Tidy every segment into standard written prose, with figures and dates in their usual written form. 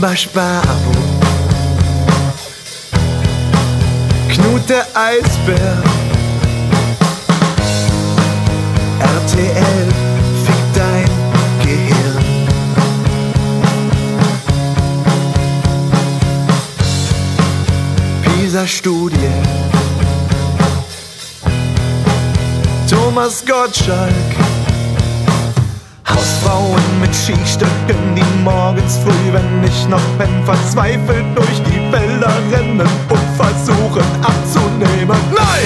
bei Sparabo. Knut der Eisbär. RTL fickt dein Gehirn. PISA-Studie. Thomas Gottschalk. Hausfrauen mit Skistöcken, die morgens früh, wenn ich noch penn, verzweifelt durch die Wälder rennen und versuchen abzunehmen. Nein!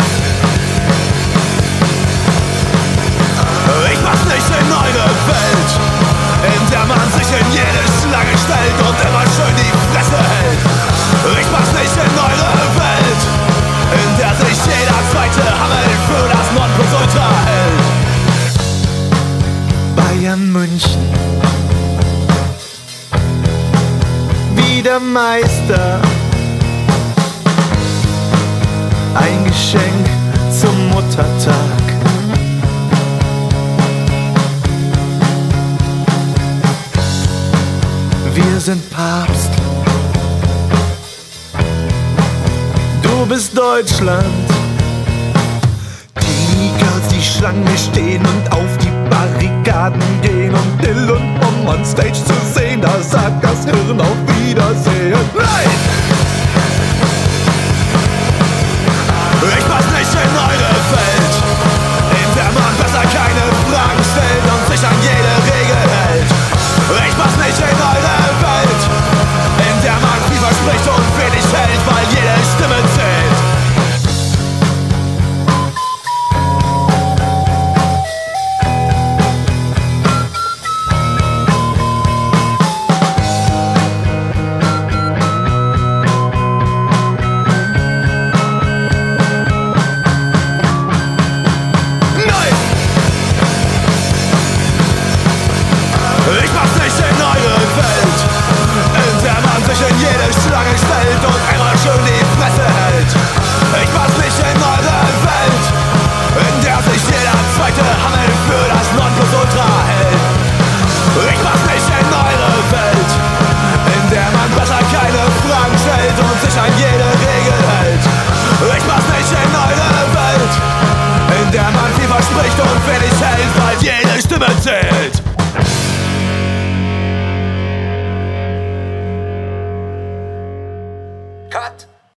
Ich pass nicht in eure Welt, in der man sich in jede Schlange stellt und immer schön die Fresse hält. Ich pass nicht in eure Welt, in der sich jeder zweite Hammel für das Nonplusultra hält. Bayern München, wieder Meister. Ein Geschenk zum Muttertag. Wir sind Papst. Du bist Deutschland. Die Girls, die Schlange stehen und auf die Barrikaden gehen, um Dill und Bomb on Stage zu sehen. Da sagt das Hirn auf